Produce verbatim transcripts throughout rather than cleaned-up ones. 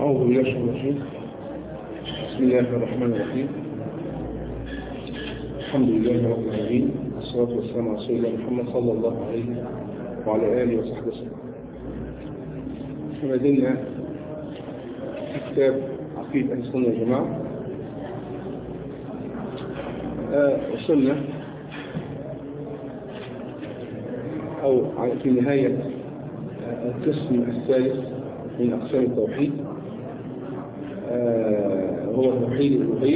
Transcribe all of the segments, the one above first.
أعوذ بالله من الشيطان الرجيم. بسم الله الرحمن الرحيم. الحمد لله رب العالمين، والصلاة والسلام على رسول الله محمد صلى الله عليه وعلى آله وصحبه وسلم. ما زلنا في كتاب عقيدة أهل السنة والجماعة. آه وصلنا أو في نهاية القسم الثالث من أقسام التوحيد، آه هو توحيد الألوهية.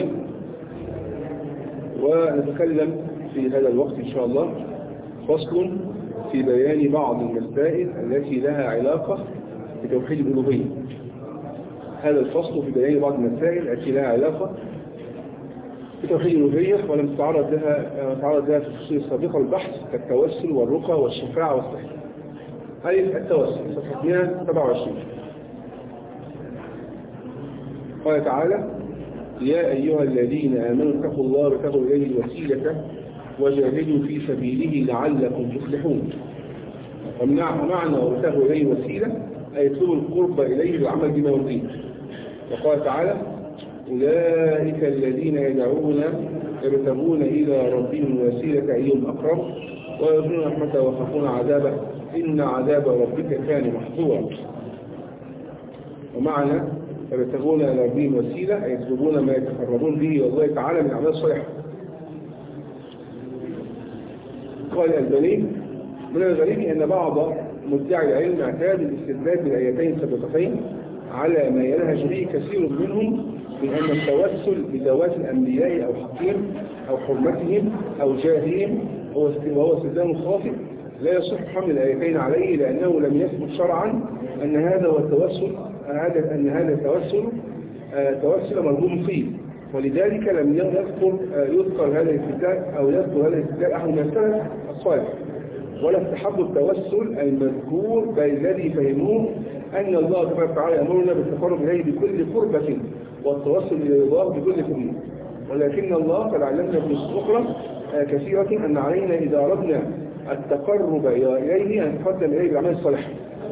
ونتكلم في هذا الوقت إن شاء الله فصل في بيان بعض المسائل التي لها علاقة بتوحيد الألوهية. هذا الفصل في بيان بعض المسائل التي لها علاقة بتوحيد الألوهية، ولم تتعرض لها تعرض لها في الفصول السابقة البحث كالتوسل والرقى والشفاعة والسحر. هذه التوسل صفحة مئة وسبعة وعشرين. قال تعالى: يا أيها الذين آمنوا اتقوا الله وابتغوا إليه الوسيلة وجاهدوا في سبيله لعلكم تفلحون. ومعنى وابتغوا إليه الوسيلة أي يطلبوا القرب إليه بالعمل بما يرضيه. وقال تعالى: أولئك الذين يدعون يبتغون إلى ربهم الوسيلة أيهم أقرب ويرجون رحمته ويخافون عذابه إن عذاب ربك كان محظورا. ومعنى يبتغون إلى ربهم الوسيلة أي يطلبون ما يتقربون به إلى الله تعالى من أعمال صالحة. قال الألباني: من الغريب أن بعض مدعي العلم اعتاد الاستدلال بالآيتين السابقتين على ما ينهج به كثير منهم من أن التوسل بذوات الأنبياء أو حقهم أو حرمتهم أو جاههم وهو استدلال خاطئ لا يصح حمل الآيتين عليه، لأنه لم يثبت شرعا أن هذا هو التوسل هذا أن هذا التوسل توسل مرغوب فيه، ولذلك لم يذكر يذكر هذا الاستدلال أو يذكر هذا الاستدلال أحد من السلف الصالح، ولا استحب التوسل المذكور، بل الذي فهموه أن الله تبارك وتعالى يأمرنا بالتقرب إليه بكل قربة والتوسل إلى الله بكل سبيل. ولكن الله قد علمنا في أخرى كثيرة أن علينا إذا أردنا التقرب إليه أن نتقدم إليه بالأعمال الصالحة.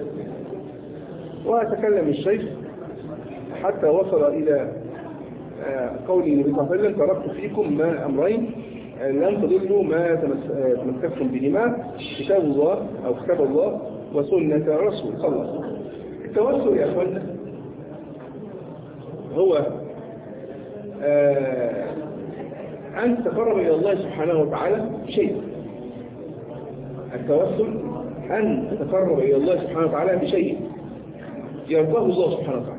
وتكلم الشيخ حتى وصل إلى قول النبي صلى الله عليه وسلم: تركت فيكم ما أمرين لن تضلوا ما تمسكتم بهما، كتاب الله أو كتاب الله وسنة رسول صلى الله عليه وسلم. التوسل يا أخوانا هو آه أن تقرب إلى الله سبحانه وتعالى بشيء. التوسل أن تتقرب إلى الله سبحانه وتعالى بشيء يرضاه الله سبحانه وتعالى.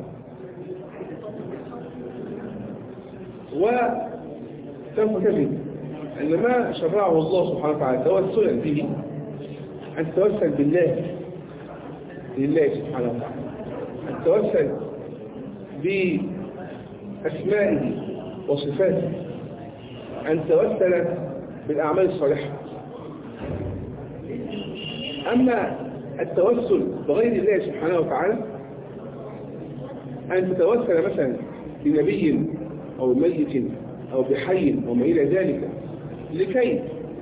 وسوف تجد أن ما شرعه الله سبحانه وتعالى توسلا به أن تتوسل بالله لله سبحانه وتعالى، أن تتوسل بأسمائه وصفاته، أن تتوسل بالأعمال الصالحة. أما التوسل بغير الله سبحانه وتعالى أن تتوسل مثلا بنبي أو ميت أو بحي أو ما إلى ذلك لكي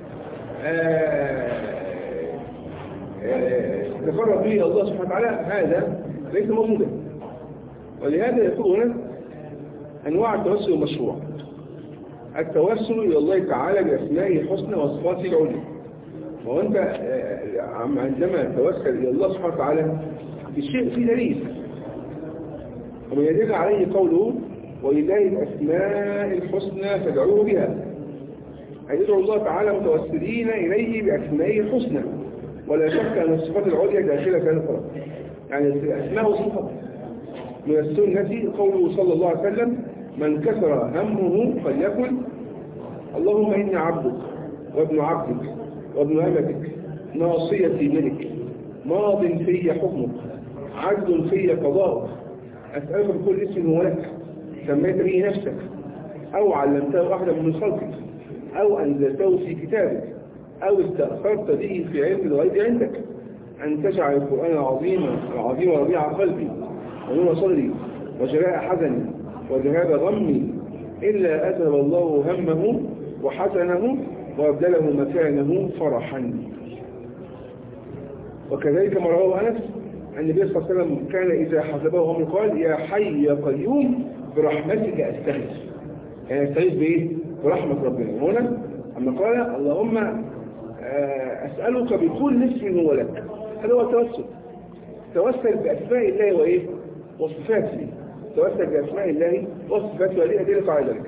تقرب به الله سبحانه وتعالى، هذا ليس موجودا. ولهذا يكون هنا أنواع التوسل المشروع: التوسل إلى الله تعالى بأسمائه الحسنى وصفاته العليا. وأنت عندما توسل إلى الله سبحانه وتعالى بشيء في دليل، ومن يدل عليه قوله: ولله الأسماء الحسنى فادعوه بها، أي يدعو الله تعالى متوسلين إليه بأسمائه الحسنى. ولا شك أن الصفات العليا داخلة في هذا الطرف، يعني الأسماء والصفات. من السنة قوله صلى الله عليه وسلم: من كسر همه فليقل اللهم إني عبدك وابن عبدك وابن أمتك ناصيتي منك ماض في حكمك عدل في قضاءك أسألك بكل اسم هو لك سميت به نفسك أو علمته أحدا من خلقك أو أنزلته في كتابك أو استأثرت به في علم الغيب عندك أن تجعل القرآن العظيم العظيم ربيع قلبي ونور صدري وجلاء حزني وذهاب غمي إلا أذهب الله همه وحزنه وأبدله مكانه فرحا. وكذلك ما رواه أنس النبي صلى الله عليه وسلم كان إذا حسبه هم قال يا حي يا قيوم برحمتك أستغيث. يعني أستغيث بإيه؟ برحمة ربنا. هنا أما قال اللهم أسألك بكل اسم هو لك، هذا هو التوسل. توسل بأسماء الله وإيه؟ وصفاته. توسل بأسماء الله وصفاته وليه أدلة على ذلك.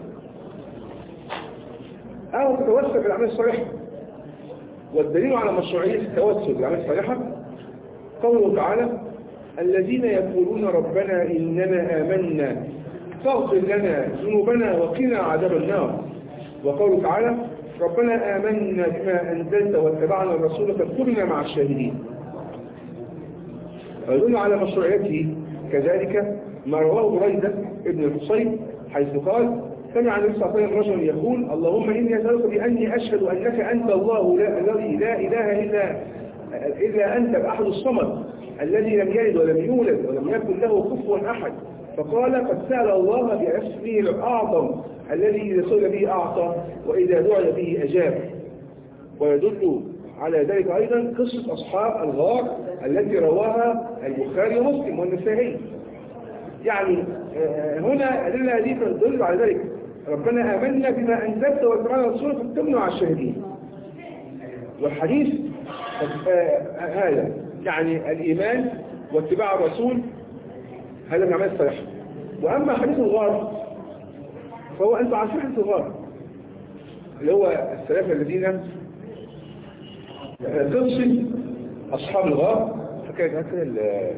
أو تتوسل بالأعمال الصالحة. والدليل على مشروعية التوسل بالأعمال الصالحة قوله تعالى الذين يقولون ربنا إننا آمنا فاغفر لنا ذنوبنا وقنا عذاب النار. وقوله تعالى ربنا آمنا بما أنزلت واتبعنا الرسول فكنا مع الشاهدين. ويدل على مشروعيته كذلك ما رواه بريدة ابن الحصين حيث قال سمع النبي صلى الله عليه وسلم رجلا يقول اللهم إني أسألك بأني أشهد أنك أنت الله لا الذي لا إله إلا إلا أنت الأحد الصمد الذي لم يلد ولم يولد ولم يكن له كفوا أحد. فقال قد سأل الله باسمه الأعظم الذي إذا سئل به أعطى وإذا دعي به أجاب. ويدل على ذلك أيضا قصة أصحاب الغار التي رواها البخاري ومسلم والنسائي. يعني هنا أدلة هذه تدل على ذلك ربنا آمنا بما أنزلت واتبعنا الرسول فكنا مع الشاهدين. والحديث هذا يعني الإيمان واتباع الرسول هذا من أعمال الصالحة. وأما حديث الغار فهو أنت عارفين حديث الغار اللي هو الثلاثة الذين قصة أصحاب الغار فكانت هكذا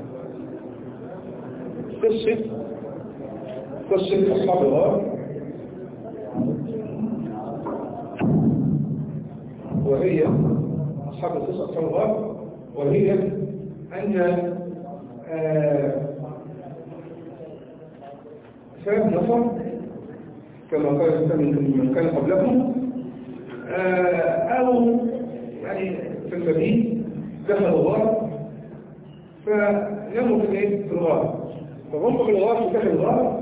قصة قصة أصحاب الغار وهي أصحاب القصة أصحاب الغار وهي أن ثلاث نفر كما قال من كان قبلكم أو يعني في المدينة دخلوا الغار فنموا في الغار فهم في الغار في داخل الغار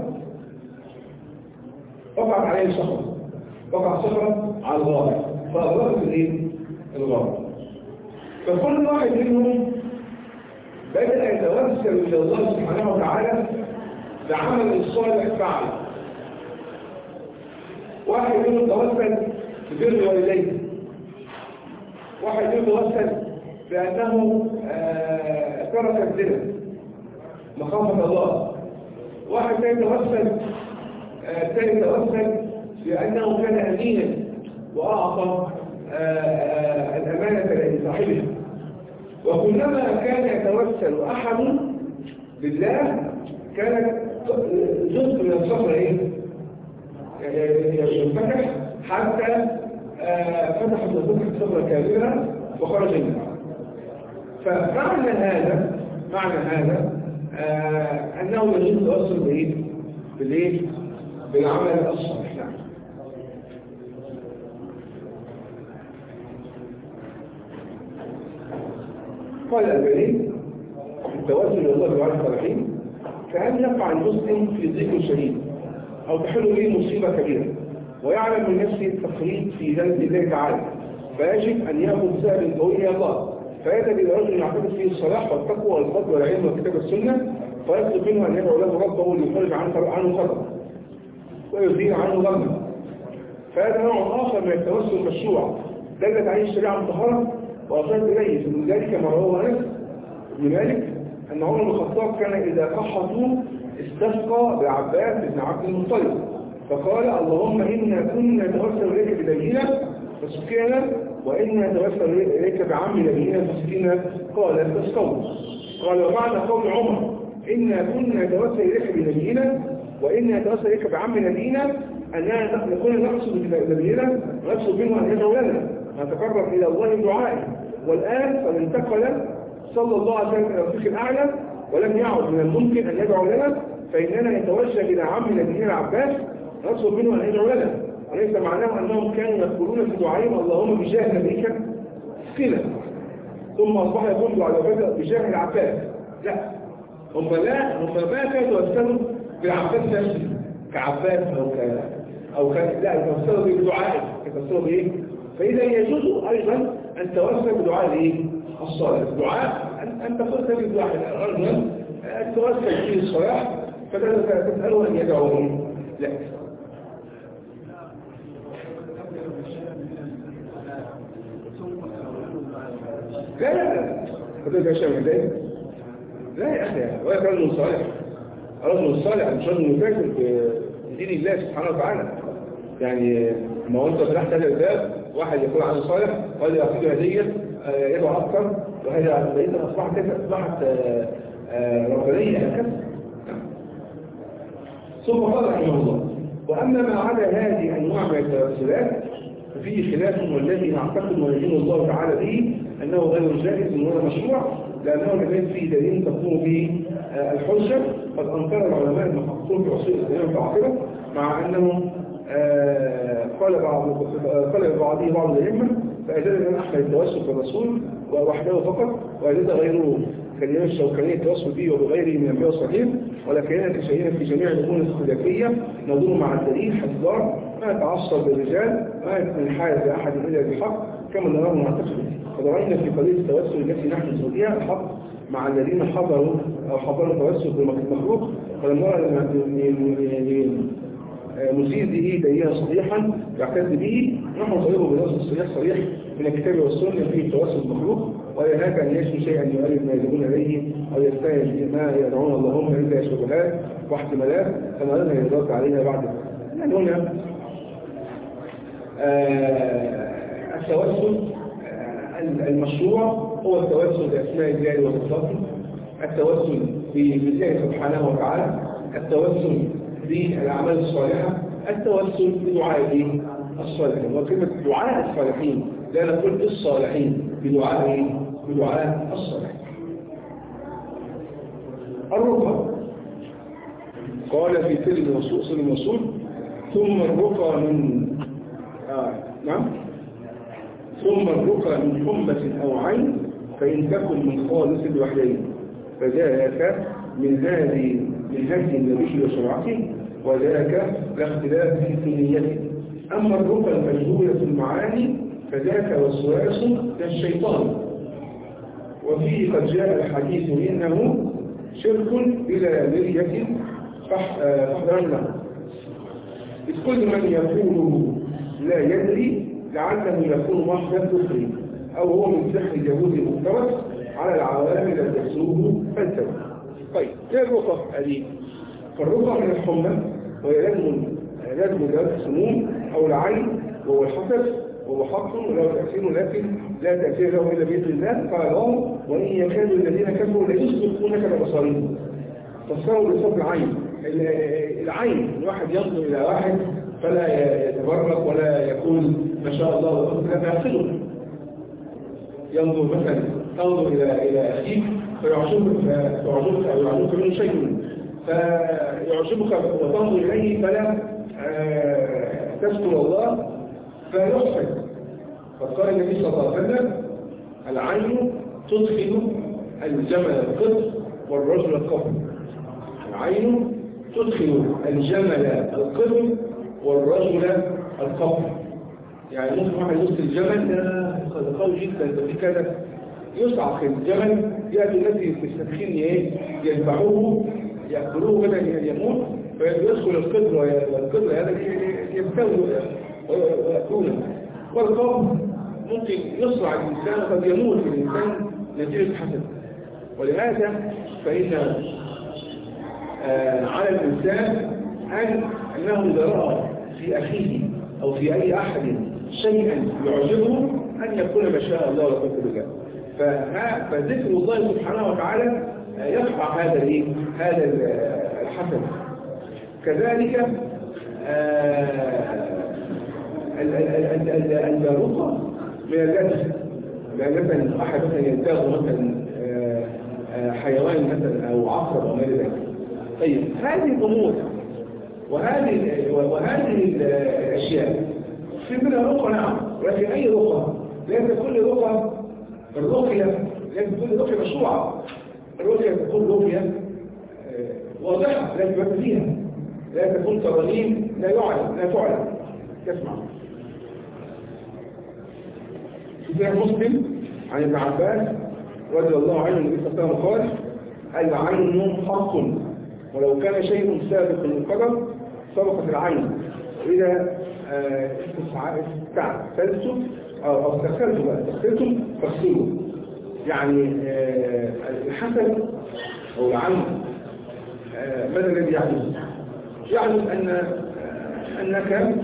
وقعت عليه صخرة وقع صخرة على الغار فأغلقت الايه؟ الغار. فكل واحد منهم بدأ يتوسل إلى الله سبحانه وتعالى بعمل الصالح فعله. واحد منهم توسل ببر والديه، واحد منهم توسل بأنه آه ترك الزنا مخافة الله، واحد ثاني توسل ثاني توسل بأنه كان أمينا وأعطى الأمانة لصاحبها. وكلما كان يتوسل أحد بالله كانت جزء من الصخرة ينفتح حتى فتحت الصخرة كاملة وخرج منها. فمعنى هذا معنى هذا آه أنه يجب التوسل بإيه؟ بالإيه؟ بالعمل الصالح. نعم. قال الألباني التوسل إلى الله بالعمل الصالحين كأن يقع المسلم في ضيق شديد أو تحل به مصيبة كبيرة ويعلم من نفسه التفريط في ذنب الله تعالى فيجب أن يأخذ سبب قوي إلى الله فيذهب إلى رجل يعتقد فيه الصلاح والتقوى والفضل والعلم والكتاب والسنة فيطلب منه أن يدعو له ربه ليخرج عنه خطأ ويزيل عنه غمه. فهذا نوع آخر من التوسل المشروع دلت عليه الشريعة المطهرة وأشارت إليه. من ذلك ما رواه أنس بن مالك أن عمر بن الخطاب كان إذا قحطوا استسقى بعباس بن عبد المطلب فقال اللهم إنا كنا نتوسل إليك بنبينا فسقينا وإنا نتوسل إليك بعم نبينا فسقينا قال استسقوا. قال ومعنى قول عمر إنا كنا نتوسل إليك بنبينا وإنا نتوسل إليك بعم نبينا أننا نكون نقصد بنبينا ونقصد منه أن يدعو لنا نتقرب إلى الله بدعائه. والآن قد انتقل صلى الله عليه وسلم إلى الرفيق الأعلى ولم يعد من الممكن أن يدعو لنا فإننا نتوجه إلى عم نبينا العباس نطلب منه أن يدعو لنا وليس معناه أنهم كانوا يقولون في دعائهم اللهم بجاه نبيك اسقنا ثم أصبح يقول على بجاه العباس. لا هم لا هم ما كانوا يتوسلوا بالعباس نفسه كعباس أو ك أو ك لا يتوسلوا بدعائه يتوسلوا بإيه؟ فإذا يجوز أيضا أن توسل بدعاء إيه؟ الصالح. الدعاء أن تقول تجد واحد رجلا توسل فيه الصلاح فتسأله أن يدعوه لك. لا لا لا فتلك أشياء من ذلك لا يا أخي، ولا رجل صالح. الرجل الصالح مش رجل مفاجر بدين الله سبحانه وتعالى. يعني ما هو أنت فتحت هذا الباب واحد يقول عنه صالح وهذا يعطيه هدية يدعو أكثر، وهذا بقيت أصبحت كيف أصبحت ربانية هكذا. ثم قال رحمه الله: وأما ما عدا هذه أنواع من التوسلات ففيه خلاف، والذي نعتقد ويدين الله تعالى به أنه غير جائز ولا مشروع، لأنه لم يكن فيه دليل تقوم به الحجة. قد أنكر العلماء المحققون في أصول الإسلام المتعاقبة، مع أنه قال بعض قال بعضه بعض الأئمة فأجاز الإمام أحمد التوسل بالرسول وحده فقط، وأجاز غيره كالإمام الشوكاني التوسل به وبغيره من الأنبياء والصالحين، ولكننا كشيئين في جميع الأمور الخلافية ندور مع الدليل حذار ما يتعصب بالرجال ما ينحاز لأحد إلا بالحق كما نراه معتقد. فضرينا في قضية التوسل التي نحن نسودها الحق مع الذين حضروا أو حضروا التوسل بالمخلوق، ولم نرى مزيد به دليلا صحيحا يعتد به، نحن نطيره بنص الصريح صريح من الكتاب والسنة فيه التوسل المخلوق، ولا هناك أن يشفي شيئا يؤلف ما يذهبون إليه أو يستهل ما يدعون اللهم إلا شبهات واحتمالات فنرى أن يدرك عليها بعد يعني هنا آه التوسل آه المشروع هو التوسل بأسماء الله وصفاته، التوسل بالله سبحانه وتعالى، التوسل بالأعمال الصالحة، التوسل بدعائه الصالحين. وكلمة دعاء الصالحين لا نقول الصالحين، بدعائه بدعاء الصالحين. الرقى قال في سلم الوصول سلم الوصول ثم الرقى من آه. نعم ثم الرقى من حمة أو عين فإن تكن من خالص الوحيين فذاك من هذه من هدي النبي وشرعته، وذاك لاختلاف في نيته. أما الرقى المجهولة في المعاني فذاك وسواس كالشيطان، وفيه قد جاء الحديث إنه شرك إلى مرية فاحذرنا، إذ كل من يقوله لا يدري لعله يكون محضر كفري أو هو من سحر اليهود المفترس على العوامل التي تسوه فلسفة. طيب ايه الرقى هذه؟ فالرقى من الحمى وهي لازم لازم ذات السموم او العين وهو الحسد وهو حق وله تأثير لكن لا تأثير له الا بإذن الله. قال الله: وإن يكاد الذين كفروا ليسبقونك بأبصارهم. تصوروا لصوت العين. العين الواحد ينظر الى واحد فلا يتبرك ولا يقول ما شاء الله هذا يحسده. ينظر مثلا تنظر الى الى اخيك فيعجبك فيعجبك او يعجبك منه شيء فيعجبك وتنظر اليه فلا تذكر الله فيحسد. فقال النبي صلى الله عليه وسلم: العين تدخل الجمل القط والرجل القبر. العين تدخل الجمل القط والرجل القبر. يعني ممكن واحد يدخل الجمل ده قوي جدا ده في كذا يصعق الجمل يأتي الذي في التدخين يذبحوه يأكلوه بدل أن يموت فيدخل القدر والقدر هذا يبتوي ويأكله. والقبر ممكن يصرع الإنسان قد يموت الإنسان نتيجة حسد. ولهذا فإن آه على الإنسان أن أنه إذا رأى في أخيه أو في أي أحد شيئا يعجبه أن يكون ما شاء الله ولا قوة إلا بالله. فذكر الله سبحانه وتعالى يقطع هذا الايه هذا الحسد. كذلك الرقى من اللذة، مثلا احد مثلا ينتهي مثلا حيوان مثلا او عقرب او ما الى ذلك. طيب هذه الامور وهذه وهذه الاشياء في منها رقى نعم، ولكن اي رقى؟ ليس كل رقى الرقية لازم تكون رقية مشروعة. الرقية تكون رقية واضحة لا تبقى فيها، لا تكون ترانيم لا يعلم لا تعلم تسمع. في مسلم عن ابن عباس رضي الله عنه النبي صلى الله عليه وسلم قال: العين النوم حق، ولو كان شيء سابق للقدر سبقت العين، وإذا استعسلتم أو استغسلتم استغسلتم فاغسلوا. يعني الحسد أو العين ماذا الذي يعني؟ يعني أن أنك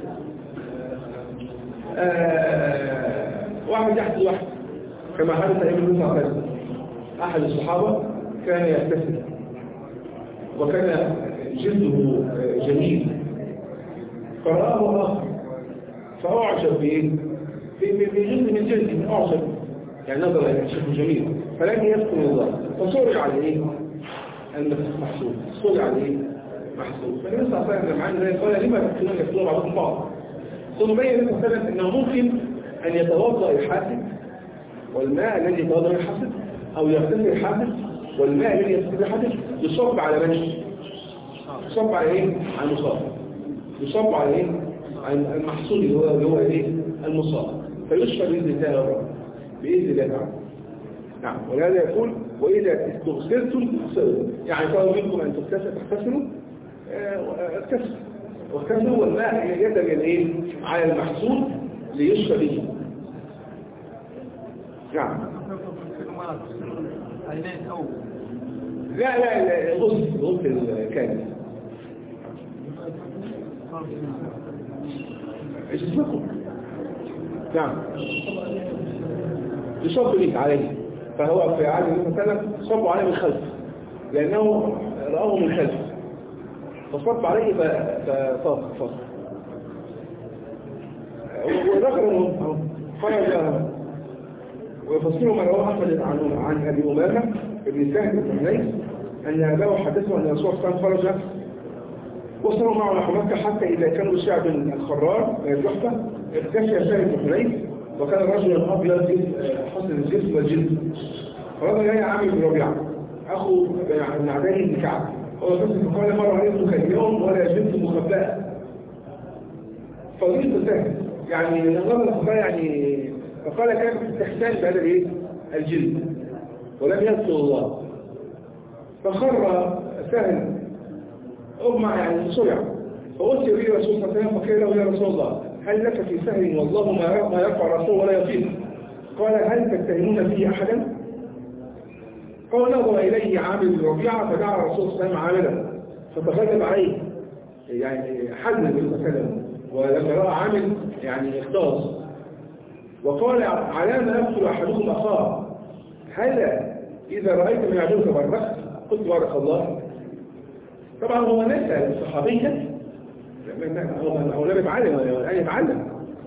واحد يحسد واحد، كما حدث أيام النبي صلى الله عليه وسلم. أحد الصحابة كان يغتسل وكان جلده جميل، فرآه آخر فأعجب بإيه؟ بجلد من جلده أعجب، يعني نظر إلى شكله جميل، فلم يذكر الله فصرع على إيه؟ المحسوب، صرع على إيه؟ محسوب. فالنبي صلى الله عليه وسلم عن ذلك قال: لما تكونون يكتبون بعضكم بعض؟ ثم بين النبي صلى الله عليه وسلم أنه ممكن أن يتوضأ الحاسد والماء الذي يتوضأ الحاسد، أو يغتسل الحاسد والماء الذي يغتسل الحاسد يصب على وجهه، يصب على إيه؟ على المصاب، يصب على إيه؟ على المحصول اللي هو اللي هو إيه؟ المصاب، فيشفى بإذن الله يا رب، بإذن الله تعالى. نعم. ولهذا يقول: وإذا استغسلتم فاغسلوا، يعني طلب منكم أن تغتسلوا اغتسلوا واغتسلوا والماء يدل إيه؟ على المحصول ليشفى به. نعم. لا لا لا غسل غسل كامل. ايش اسمكم؟ نعم. يصب لك عليه، فهو في عهد النبي صلى الله عليه وسلم صبوا عليه من خلف لأنه رآه من خلف، فصب عليه فطاق فصل. وذكر خرج ويفصله ما رواه أحمد عن عن أبي أمامة ابن سهل بن حنيف أن أباه حدثه أن الرسول صلى الله عليه وسلم خرج وصلوا معه نحو مكة حتى إذا كانوا شعب الخرار الجحفة اكتشف سهل بن حنيف، وكان رجلا أبيض حسن الجسم والجلد، فرجل جاي عامر بن ربيعة أخو ابن عباني بن كعب، هو فقال: مر عليكم كاليوم ولا جلد مخبأ. فضيلة سهل يعني نظام الخباء، يعني فقال: كان استحسان بهذا الايه؟ الجلد، ولم يذكر الله. فخر سهل أغمى يعني صرع، فأتي به رسول الله صلى الله عليه وسلم فقال له: يا رسول الله، هل لك في سهل والله ما يرفع رسول ولا يطيق؟ قال: هل تتهمون فيه أحدا؟ قال: نظر إليه عامر بن ربيعة فدعا الرسول صلى الله عليه وسلم عاملا فتغلب عليه، يعني حزن النبي صلى الله عليه وسلم، ولما رأى عامر يعني اختاص وقال: على ما يقتل أحدكم أخاه، هل إذا رأيت من يعجبك بركت؟ قلت: بارك الله. طبعا هو نسأل الصحابية، هو لم يتعلم الآن يتعلم.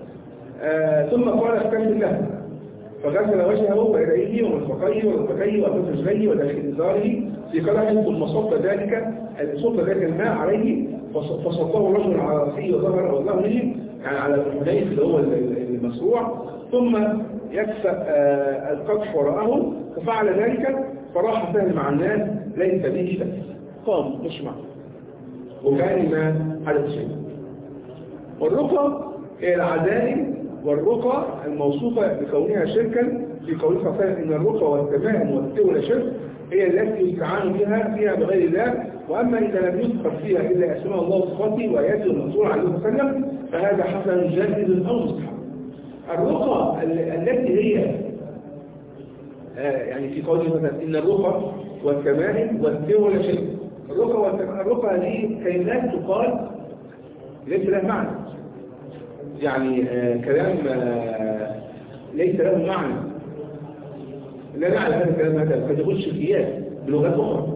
آه ثم قال: اغتسل له، فغسل وجهه ويديه ومرفقيه وركبتيه وأطراف رجليه وداخل إزاره في قدح، ثم صب ذلك صب ذلك الماء عليه فصبه الرجل على رأسه وظهر وظهره، يعني على الحنيف اللي هو المسروع، ثم يكفأ آه القدح وراءه، ففعل ذلك فراح سهل مع الناس ليس به بس، قام مش معه وكان ما حدث شيء. والرقى هي العزائم والرقى الموصوفة بكونها شركا في قوله صلى الله عليه وسلم: إن الرقى والتمائم والتولى شرك، هي التي يستعان بها فيها بغير الله، وأما إذا لم يذكر فيها إلا أسماء الله وصفاته وآياته المنصورة عليه وسلم فهذا حسن جائز أو مستحب. الرقى التي هي آه يعني في قوله مثلا: إن الرقى والتمائم والتولى شرك، الرقى والتمائم، الرقى هذه كلمات تقال ليس لها معنى، يعني آه كلام آه ليس له معنى، لا نعلم هذا الكلام هذا قد يكون شركيات بلغات أخرى،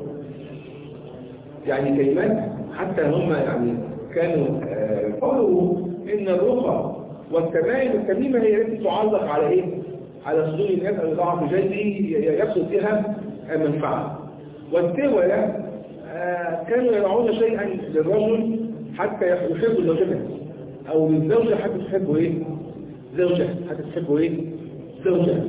يعني كلمات حتى هم يعني كانوا آه قالوا إن الرقى والتمائم التميمة هي التي تعلق على إيه؟ على صدور الناس أو ضعف جلده يقصد بها منفعة. والتولى آه كانوا يضعون شيئا للرجل حتى يحب زوجته، أو للزوجة حتى تحبه إيه؟ زوجة حتى تحبه إيه؟ زوجة.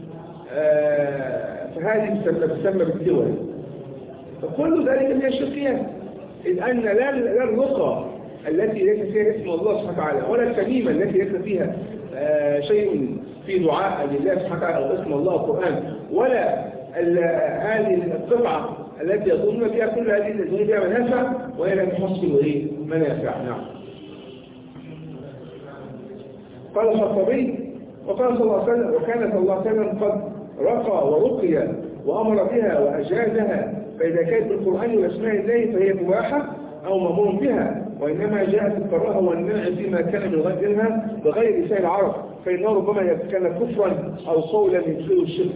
آه فهذه تسمى بالتولى. فكل ذلك من الشركيات، إذ أن لا الرقى التي ليس فيها اسم الله سبحانه وتعالى ولا التميمة التي ليس فيها آه شيء في دعاء لله سبحانه وتعالى أو اسم الله القرآن، ولا هذه القطعة التي يظن فيها كل هذه الذين فيها منافع وهي لم تحصل إيه منافع. نعم. قال الخطابي وقال صلى الله عليه وسلم وكان صلى الله عليه وسلم قد رقى ورقي وأمر بها وأجازها، فإذا كانت بالقرآن وأسماء الله فهي مباحة أو مأمور بها، وإنما جاءت الكراهة والمنع فيما كان من غيرها بغير لسان العرب، فإنه ربما كان كفرا أو قولا يدخل الشرك.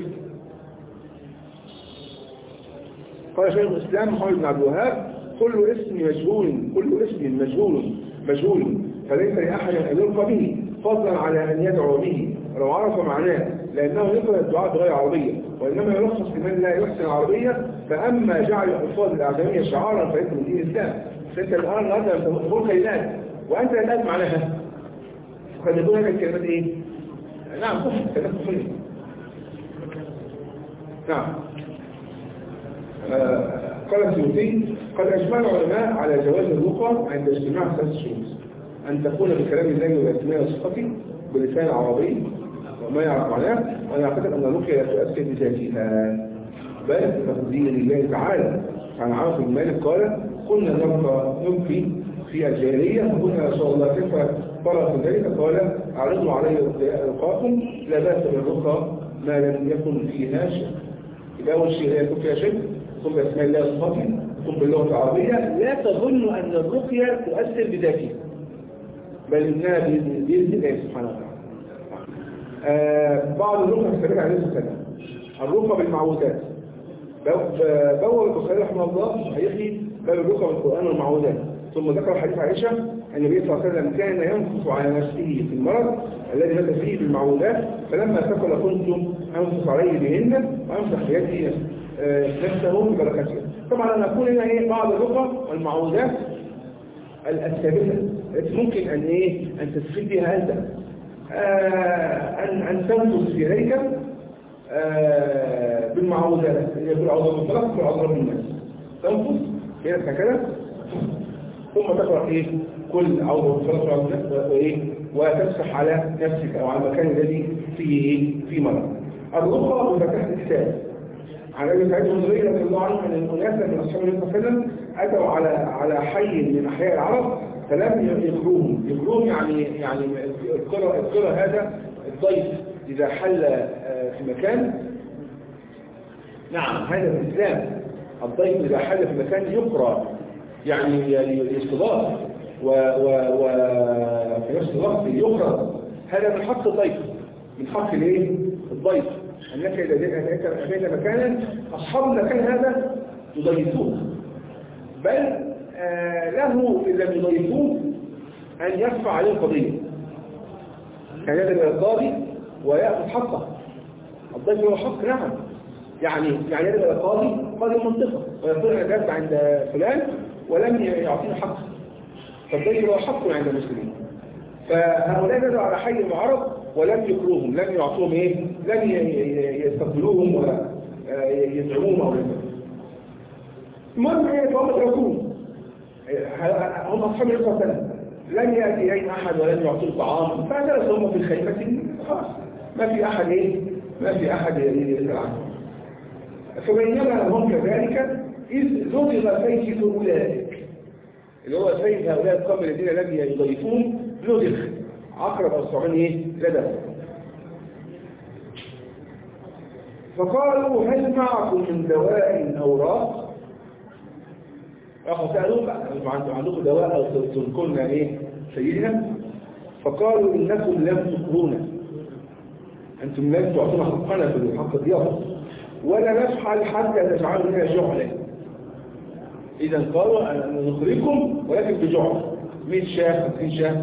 قال شيخ الإسلام محمد بن عبد الوهاب كل اسم مجهول كل اسم مجهول مجهول فليس لأحد أن يلقى به فضلا على أن يدعو به لو عرف معناه، لأنه يقرأ الدعاء بغير عربية، وإنما يرخص لمن لا يحسن العربية. فأما جعل الألفاظ الأعجمية شعارا فليس من دين الإسلام. فأنت الآن هذا تقول كلمات وأنت لا تعرف معناها، قد يكون هذه الكلمات إيه؟ نعم كفر، كلمات كفرية. نعم. آه قال السيوطي قد أجمع العلماء على جواز الرقى عند اجتماع ثلاث شروط: أن تكون بكلام الله والأسماء والصفات بلسان عربي وما يعرف معناه، وأنا أعتقد أن الرقية لا تؤثر بذاتها بل بتقدير الله تعالى. عن عاصم بن مالك قال: كنا نلقى نلقي في الجاهلية فقلنا يا رسول الله كيف ترى في ذلك؟ قال: أعرضوا علي رقاكم لا بأس بالرقى ما لم يكن فيها شيء. يبقى أول شيء لا يكون فيها شيء، ثم بأسماء الله وصفاته، ثم باللغة العربية. لا تظن أن الرقية تؤثر بذاتها بل إنها بإذن الله سبحانه وتعالى. آه بعض الرقى السابقة عليه السلام الرقى بالمعوذات. بوّل البخاري رحمه الله صحيحه باب الرقى بالقرآن والمعوذات، ثم ذكر حديث عائشة أن النبي صلى الله عليه وسلم كان ينفث على نفسه في المرض الذي مات فيه بالمعوذات، فلما ثقل كنت أنفث عليه بهن وأمسح بيدي نفسه ببركتها. طبعا أنا أقول هنا إيه بعض الرقى والمعوذات الثابتة التي ممكن أن إيه أن تستفيد بها أنت، آه أن أن تنفث في يديك آه بالمعوذات، يقول عوض بالفلق وعوض بالناس، تنفث يدك هكذا ثم تقرأ إيه كل عوض بالفلق وعوض بالناس وإيه وتمسح على نفسك أو على المكان الذي فيه إيه في مرض. الرقى بفتح الكتاب. عن ابي سعيد الخدري رضي الله عنه ان الاناس من اصحاب النبي صلى الله عليه وسلم اتوا على على حي من احياء العرب فلم يقروهم، يقروهم يعني يعني القرى القرى هذا الضيف اذا حل في مكان. نعم هذا في الاسلام الضيف اذا حل في مكان يقرى يعني يستضاف و و و في نفس الوقت يقرى. هذا من حق الضيف، من حق الايه الضيف أنك إذا أتيت مكانا أصحاب المكان هذا يضيفوه، بل آه له إذا يضيفوه أن يرفع عليه القضية، كان يذهب إلى القاضي ويأخذ حقه. الضيف له حق نعم، يعني يعني يذهب إلى القاضي قاضي المنطقة ويقول أنا جلست عند فلان ولم يعطيني حقه، فالضيف له حق عند المسلمين. فهؤلاء نزلوا على حي العرب ولم يكروهم، لم يعطوهم ايه، لم يستقبلوهم ولا يدعوهم او يدعوهم. المهم ايه فهم تركوهم، هم اصحاب النبي صلى الله عليه وسلم، لم ياتي اليهم احد ولم يعطوه طعام، فجلسوا هم في الخيمه خلاص ما في احد ايه ما في احد يسال عنهم. فبينما هم كذلك اذ لدغ سيف اولئك، اللي هو سيف هؤلاء القوم الذين لم يضيفوهم، لدغ عقرب أو الصعون إيه؟ لدى. فقالوا هل معكم من دواء أو راق؟ أخو سألوا عندكم دواء أو تذكرنا إيه سيدنا؟ فقالوا إنكم لم تقرونا، أنتم لم تعطونا حقنا في حق الضيافة ولا نفعل حتى تجعلوا لنا جعلا. إذا قالوا أن نخرجكم ولكن بجعل مئة شاه خمسين شاه.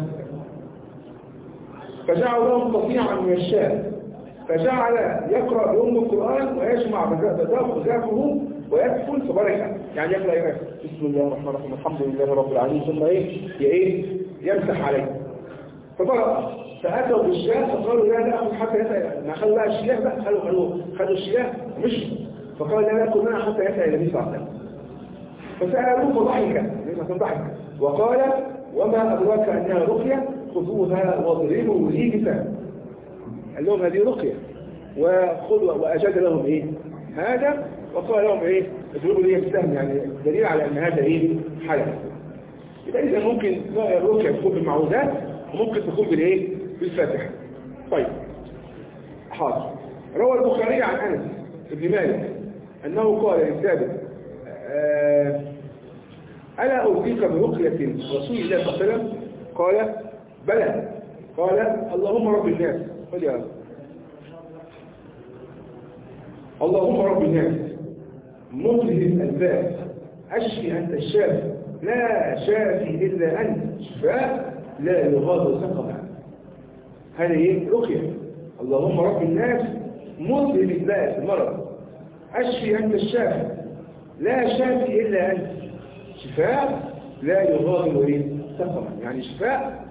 فجعلوا لهم قطيعا من الشاه، فجعل يقرأ يوم القرآن ويجمع بذاته ويدخل فبركة، يعني يقرأ يقرأ بسم الله الرحمن الرحيم الحمد لله رب العالمين ثم ايه ايه يمسح عليه. فبرأ فأتوا بالشاه فقالوا لا نأخذ حتى يسأل، ما خلوا بقى الشياه بقى خلوا خلوا خدوا الشياه مش، فقال لا نأخذ منها حتى يسأل النبي صلى الله عليه وسلم. فسألوه فضحك ضحك وقال وما أدراك أنها رقية خذوها واضربوا لي بسان. قال لهم هذه رقية، وخذوا وأجاد لهم إيه هذا، وقال لهم إيه اضربوا لي بالسهم، يعني دليل على أن هذا إيه حلف. يبقى إذا ممكن الرقية تكون بالمعوذات وممكن تكون بالإيه بالفاتحة. طيب حاضر. روى البخاري عن أنس بن مالك أنه قال لثابت آه ألا أوصيك برقية رسول الله صلى الله عليه وسلم؟ قال بلى. قال اللهم رب الناس، قل يا رب اللهم رب الناس مذهب الباس أشفي أنت الشافي لا شافي إلا أنت شفاء لا يغادر سقما. هذه ايه رقية. اللهم رب الناس مذهب الباس المرض أشفي أنت الشافي لا شافي إلا أنت شفاء لا يغادر ايه سقما، يعني شفاء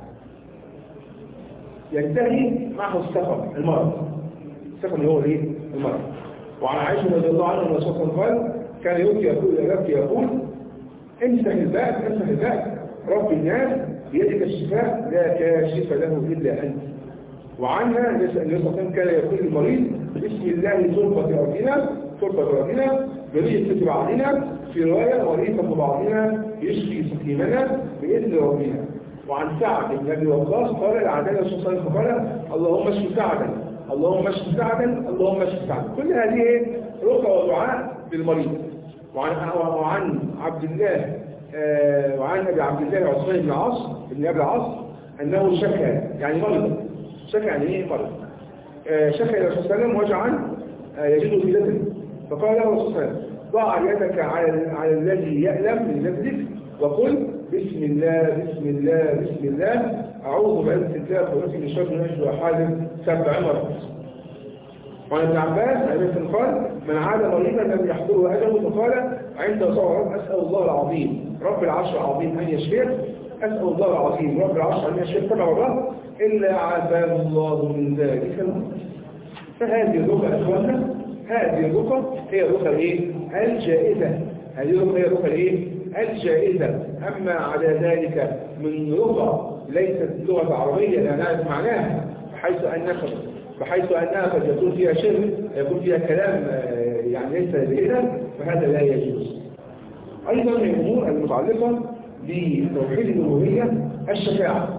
ينتهي معه السقم المرض. السقم هو ايه المرض. وعن عائشة رضي الله عنها الرسول صلى الله عليه وسلم كان يبكي يقول يبكي يقول امسح الباب امسح الباب رب الناس بيدك الشفاء لا كاشف له الا انت. وعنها النبي صلى الله عليه وسلم كان يقول للمريض بسم الله تربة ربنا تربة ربنا بريئة بعضنا في رواية وريئة بعضنا يشفي سقيمنا بإذن ربنا. وعن سعد بن ابي وقاص قال العدالة الرسول صلى الله عليه وسلم اللهم اشف سعدا اللهم اشف سعدا اللهم اشف سعدا. كل هذه رقى ودعاء للمريض. وعن وعن عبد الله آه وعن ابي عبد الله عثمان بن عاص بن ابي العاص انه شكى يعني مرض. شكى يعني ايه مرض؟ آه شكى الى الرسول صلى الله عليه وسلم وجعا آه يجد في يده، فقال له الرسول صلى الله عليه وسلم ضع يدك على على الذي يألم من نفسك وقل بسم الله بسم الله بسم الله أعوذ بعزة الله وقوته من شر نفسي وحاذر سبع مرات. وعن ابن عباس عن قال من عاد مريضا لم يحضره أجله فقال عند صور أسأل الله العظيم رب العرش العظيم أن يشفيه أسأل الله العظيم رب العرش أن يشفيه سبع مرات إلا عافاه الله من ذلك المرض. فهذه الرقى أخوانا هذه الرقى هي الرقى الايه الجائزة. هذه الرقى هي الرقى الايه الجائزة. أما على ذلك من رقى ليست لغة عربية لا نعرف معناها بحيث أنها بحيث أنها قد يكون فيها شرك يكون فيها كلام يعني ليس جيدا فهذا لا يجوز. أيضا من الأمور المتعلقة بتوحيد الألوهية الشفاعة.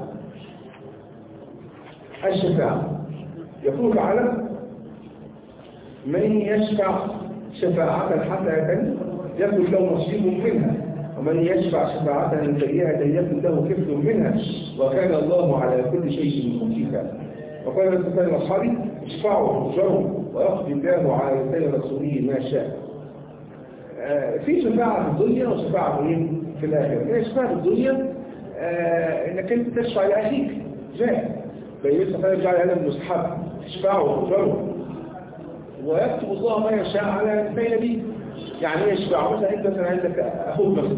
الشفاعة يقول تعالى من يشفع شفاعة حسنة يكن له نصيب منها ومن يشفع شفاعة سيئة يكن له كفل منها وكان الله على كل شيء مقيتا. وقال الرسول الأصحابي اشفعوا تؤجروا ويقضي الله على لسان رسوله ما شاء. آه في شفاعة في الدنيا وشفاعة في الآخرة. هي شفاعة في الدنيا آه انك انت تشفع لأخيك جاء بين السفارة جعل هذا المستحب اشفعوا تؤجروا ويكتب الله ما يشاء على لسان نبيه. يعني يشفع مثلا انت مثلا عندك اخوك مثلا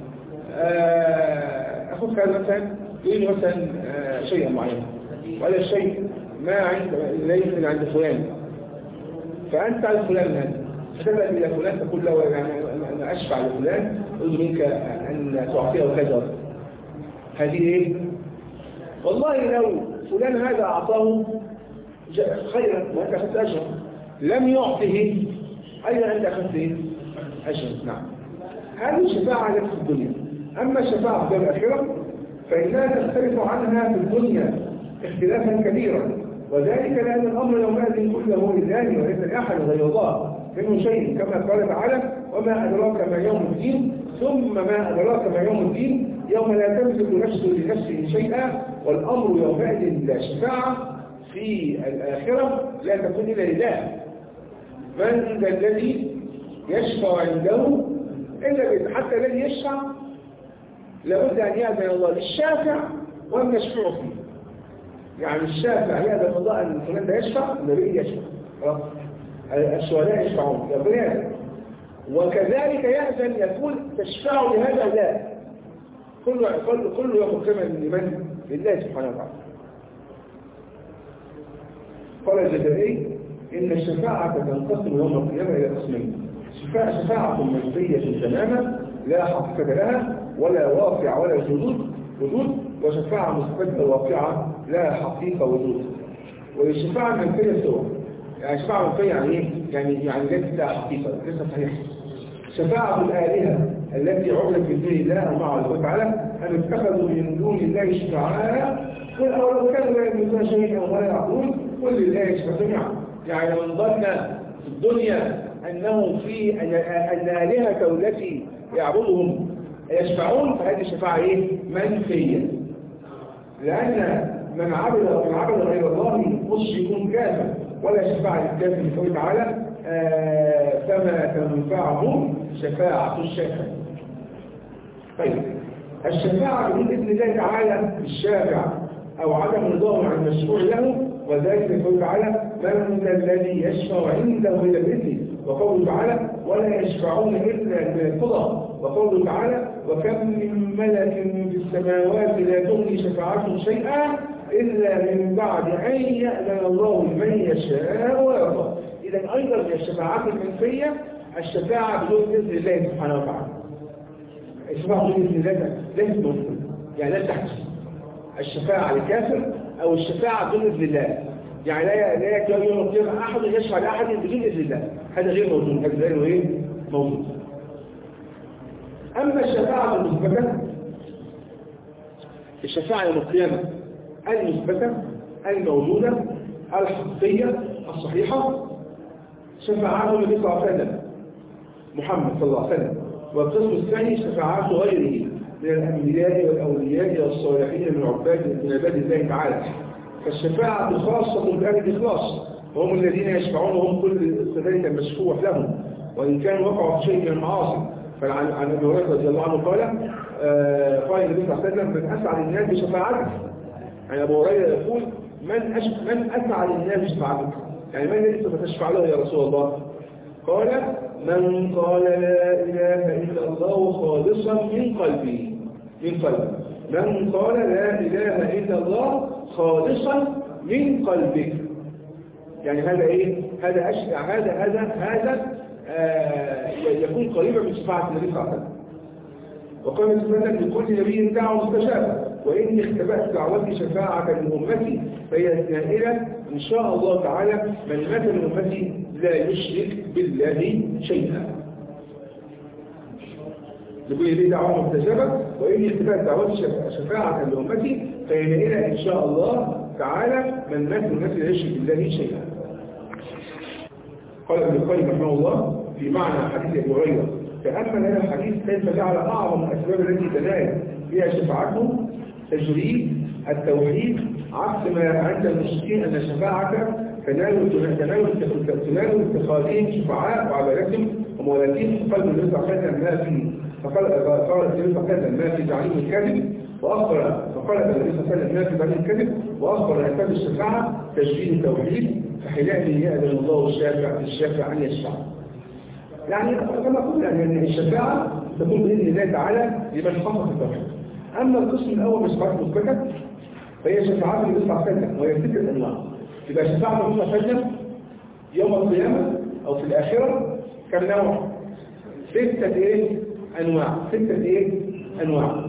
آه اخوك كان مثلا يريد مثلا آه شيئا معينا وهذا الشيء ما عند ليس عند فلان فانت على فلان هذا فتذهب الى فلان تقول له يعني انا اشفع لفلان اريد منك ان تعطيه كذا. هذه ايه؟ والله لو فلان هذا اعطاه خيرا وانت اخذت اجرا لم يعطه ايضا انت اخذت ايه؟ اجرا. نعم هذه الشفاعه لك في الدنيا. اما الشفاعه في الاخره فانها تختلف عنها في الدنيا اختلافا كبيرا وذلك لان الامر يومئذ كله لله وليس لاحد غير الله منه شيء كما قال تعالى وما ادراك ما يوم الدين ثم ما ادراك ما يوم الدين يوم لا تملك نفس لنفس شيئا والامر يومئذ لا شفاعه في الاخره لا تكون الا لله. من ذا الذي يشفع عنده الا حتى الذي يشفع لابد ان يأذن الله للشافع وان يشفع فيه. يعني الشافع يأذن الله ان فلان ده يشفع النبي يشفع الشهداء يشفعون يقول هذا وكذلك يأذن يقول تشفع لهذا لا كل كل كل يقول كما لمن لله سبحانه وتعالى. قال الجزائري إن الشفاعة تنقسم يوم القيامة إلى قسمين شفاعة شفاعة منفية تماما لا حقيقة لها ولا واقع ولا وجود وجود وشفاعة مثبتة واقعة لا حقيقة وجود. والشفاعة المنفية سوا. يعني الشفاعة المنفية يعني ايه؟ يعني يعني ليست حقيقة، ليست صحيحة. شفاعة الآلهة التي عبدت من دون الله مع الله تعالى أن اتخذوا من دون الله شفعاء قل أولو كانوا لا يملكون شيئا ولا يعقلون قل لله شفاعة. يعني من ظن في الدنيا أنه في أن الآلهة التي يعبدهم يشفعون فهذه الشفاعة إيه؟ منفية. لأن من عبد من عبد غير الله مشرك كافر ولا شفاعة للكافر لقوله تعالى آه فما تنفعهم شفاعة الشافع. طيب الشفاعة بإذن الله تعالى الشافع أو عدم رضاه عن المشروع له وذلك لقوله تعالى من ذا الذي يشفع عنده إلا بإذنه وقوله تعالى ولا يشفعون إلا من القضاء وقوله تعالى وكم من ملك في السماوات لا تغني شفاعتهم شيئا إلا من بعد أن يأذن الله من يشاء ويرضى. إذا أيضا من الشفاعات المنفية الشفاعة بدون إذن الله سبحانه وتعالى. الشفاعة بدون إذن الله ليست موجودة، يعني لا تحدث. الشفاعة للكافر أو الشفاعة بدون إذن الله، يعني لا لا يكون يوم القيامة أحد يشفع لأحد بدون إذن الله، هذا غير موجود، هذا غير إيه؟ موجود. أما الشفاعة المثبتة، الشفاعة يوم القيامة المثبتة الموجودة الحقيقية الصحيحة شفاعات النبي صلى الله عليه وسلم محمد صلى الله عليه وسلم. والقسم الثاني شفاعات غيره من الأنبياء والأولياء والصالحين من عباد من عباد الله تعالى. فالشفاعة خاصة بأهل الإخلاص وهم الذين يشفعون وهم كل ذلك المشفوع لهم وإن كانوا وقعوا في شيء من المعاصي. فعن عن ابي هريره رضي الله عنه قال آه قال النبي صلى الله عليه وسلم من اسعد الناس بشفاعتك. يعني ابو هريره يقول من أش... من اسعد الناس بشفاعتك، يعني من الذي ستشفع له يا رسول الله؟ قال من قال لا اله الا الله خالصا من قلبه من قلبه من قال لا اله الا الله خالصا من قلبك. يعني هذا ايه؟ هذا اشفع هذا هذا هذا آه يكون قريبا من شفاعة النبي صلى الله عليه وسلم. وقال مثلا لكل نبي دعوة مستجابة وإني اختبأت دعوتي شفاعة لأمتي فهي نائلة إن شاء الله تعالى من مات من أمتي لا يشرك بالله شيئا. لكل نبي دعوة مستجابة وإني اختبأت دعوتي شفاعة لأمتي فهي نائلة إن شاء الله تعالى من مات من أمتي لا يشرك بالله شيئا. قال ابن القيم رحمه الله في معنى حديث ابي هريره تأمل هذا الحديث كيف جعل اعظم الاسباب التي تنال بها شفاعته تجريد التوحيد عكس ما عند المشركين ان الشفاعه تنال تنال تنال اتخاذهم شفعاء وعبادتهم وموالاتهم قلب النبي صلى الله عليه وسلم ما في فقال قال النبي صلى الله عليه وسلم ما في تعليم الكذب واخبر فقال النبي صلى الله عليه وسلم ما في تعليم الكذب واخبر ان هذه الشفاعه تجريد التوحيد فحينئذ يأذن الله الشافع الشافع أن يشفع. يعني كما قلنا أن الشفاعة تكون بإذن الله تعالى لمن حقق التوحيد. أما القسم الأول من شفاعة المثبتة فهي شفاعات النبي صلى الله عليه وسلم وهي ستة أنواع. يبقى شفاعة النبي صلى الله عليه وسلم يوم القيامة أو في الآخرة كم نوع؟ ستة إيه؟ أنواع. ستة إيه؟ أنواع.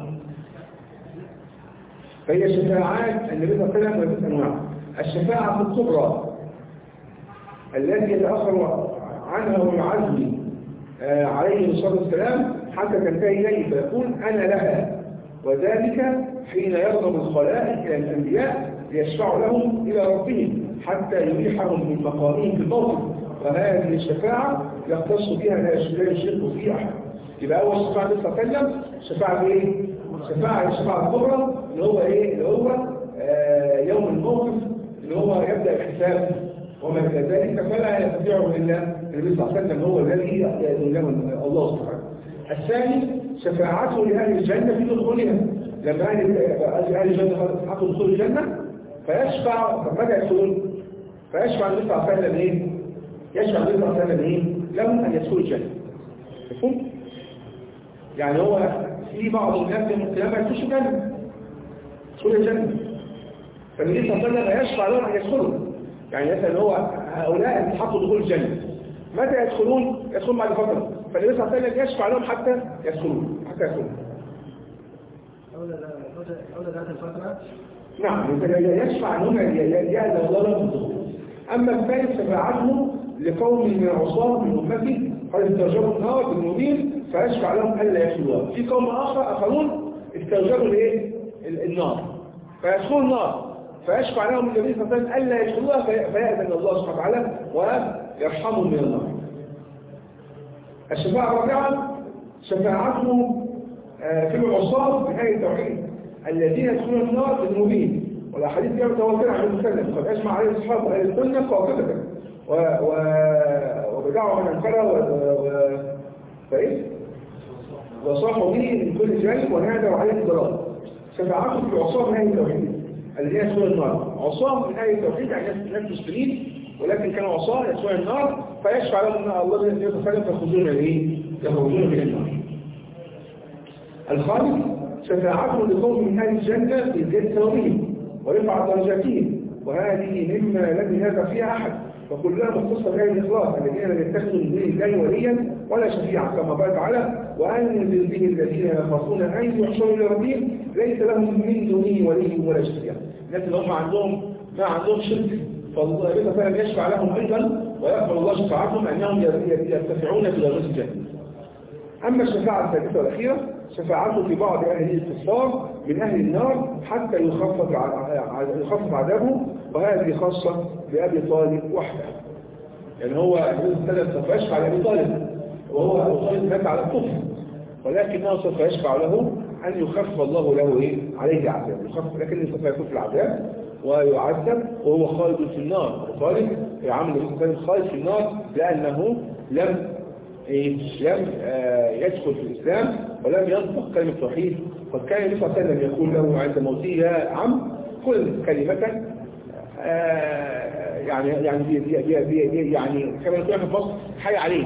فهي شفاعات النبي صلى الله عليه وسلم ستة أنواع. الشفاعة الكبرى التي يتأخر عنها ويعزم آه عليه الصلاة والسلام حتى تنتهي إليه فيقول أنا لها وذلك حين يغضب الخلائق إلى الأنبياء ليشفعوا لهم إلى ربهم حتى يريحهم من مقامهم في الموقف. فهذه الشفاعة يختص بها لا يشرك فيها أحد. يبقى أول شفاعة صلى الله عليه وسلم شفاعة إيه؟ شفاعة الشفاعة الكبرى اللي هو إيه؟ اللي هو آه يوم الموقف اللي هو يبدأ الحساب وما إلى ذلك فلا يستطيعه إلا النبي صلى الله عليه وسلم هو الذي يأذن له الله سبحانه. الثاني شفاعته لأهل الجنة في دخولها لما أهل الجنة حقوا دخول الجنة فيشفع فماذا يدخلون؟ فيشفع النبي صلى الله عليه وسلم إيه؟ يشفع النبي صلى الله عليه وسلم إيه؟ لهم أن يدخلوا الجنة. مفهوم؟ يعني هو في بعض الناس يوم القيامة يخشوا الجنة يدخلوا الجنة فالنبي صلى الله عليه وسلم يشفع لهم أن يدخلوا. يعني مثلا هو هؤلاء اللي حقوا دخول الجنة متى يدخلون؟ يدخلون بعد فترة فالنبي صلى الله عليه وسلم يشفع لهم حتى يدخلون حتى يدخلون. أولى أولى ذات الفترة نعم يشفع أنهم يأذن الله لهم بالدخول. أما الثالث شفاعته لقوم من العصاة من أمته قد استوجبوا النار بالمبين فيشفع لهم ألا يدخلوها. في قوم آخر آخرون استوجبوا الايه؟ النار فيدخلوا النار فيشفع لهم النبي صلى الله عليه وسلم ألا يدخلوها فيأذن الله سبحانه وتعالى ويرحمهم من النار. الشفاعة الرابعة شفاعته في العصاة من أهل التوحيد الذين يدخلون النار بالمبين، والأحاديث كانت متواترة عن المسلم قد أجمع عليه أصحاب أهل السنة قاطبة وبدعوا من أنكره و فإيه؟ وصاحوا به من كل جانب ونادوا عليه الضلال. شفاعته في العصاة من أهل التوحيد الذين يدخلون النار. عصاة من أهل التوحيد يعني ناس مسلمين ولكن كانوا عصاة يدخلون النار فيشفع لهم أن الله صلى الله عليه وسلم يخرجون إيه؟ يخرجون من النار. الخامس شفاعته لقوم من أهل الجنة في زيادة ثوابهم ورفع درجاتهم، وهذه مما لم ينازع فيها أحد وكلها مختصة بهذه الإخلاص الذين لم يتخذوا من دون الله وليا ولا شفيعا كما قال تعالى وأنذر به الذين يخافون أن يحشروا إلى ربهم ليس لهم من دونه ولي ولا شفيع. الناس اللي هم عندهم ما عندهم شرك فالله فلم يشفع لهم أيضا ويقبل الله شفاعتهم أنهم يرتفعون في درجات الجنة. أما الشفاعة الثالثة والأخيرة شفاعته في بعض أهل الاستغفار من أهل النار حتى يخفف يخفف عذابه، وهذه خاصة بأبي طالب وحده. يعني هو النبي صلى الله عليه وسلم سوف يشفع لأبي طالب وهو أبو طالب مات على الكفر، ولكنه سوف يشفع له أن يخفف الله له إيه؟ عليه عذاب يخفف، لكن سوف يكون في العذاب ويعذب وهو خالد في النار. أبو طالب يعمل النبي صلى الله عليه وسلم خالد في النار لأنه لم إيه؟ لم آه يدخل في الإسلام ولم ينطق كلمة توحيد. قد كان النبي صلى الله عليه وسلم يقول له عند موته يا عم كل كلمة آه يعني يعني بي بي بي يعني كما يقول في مصر حي عليه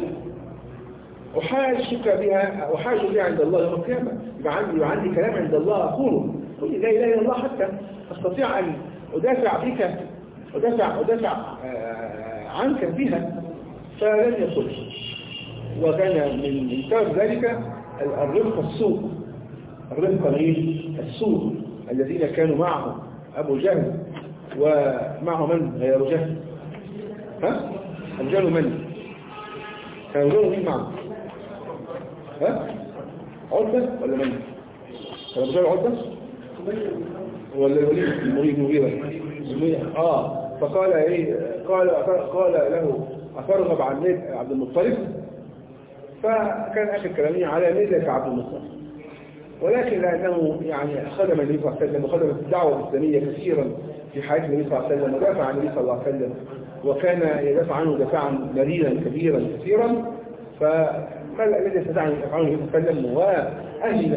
أحاجك بها أحاج بها عند الله يوم القيامة. يبقى عندي يبقى عندي كلام عند الله أقوله قل لا إله إلا الله حتى أستطيع أن أدافع بك أدافع أدافع آه عنك بها فلن يقول. وكان من من سبب ذلك الرفق السوء الرفق السوء الذين كانوا معه أبو جهل ومعه من غير جهل ها؟ أبو جهل من؟ كانوا غيروا مين معه؟ ها؟ عدة ولا من؟ كان أبو جهل عدة؟ ولا الوليد المريد مغيرة؟ آه فقال إيه؟ قال قال له أفرغب عن عبد المطلب فكان آخر كلامي على ملة عبد المطلب، ولكن لأنه يعني خدم النبي صلى الله عليه وسلم وخدم الدعوة الإسلامية كثيرا في حياة النبي صلى الله عليه وسلم ودافع عن النبي صلى الله عليه وسلم وكان يدافع عنه دفاعا مريرا كبيرا كثيرا، فما الذي يستطيع أن يدافع عنه النبي صلى الله عليه وسلم وأهل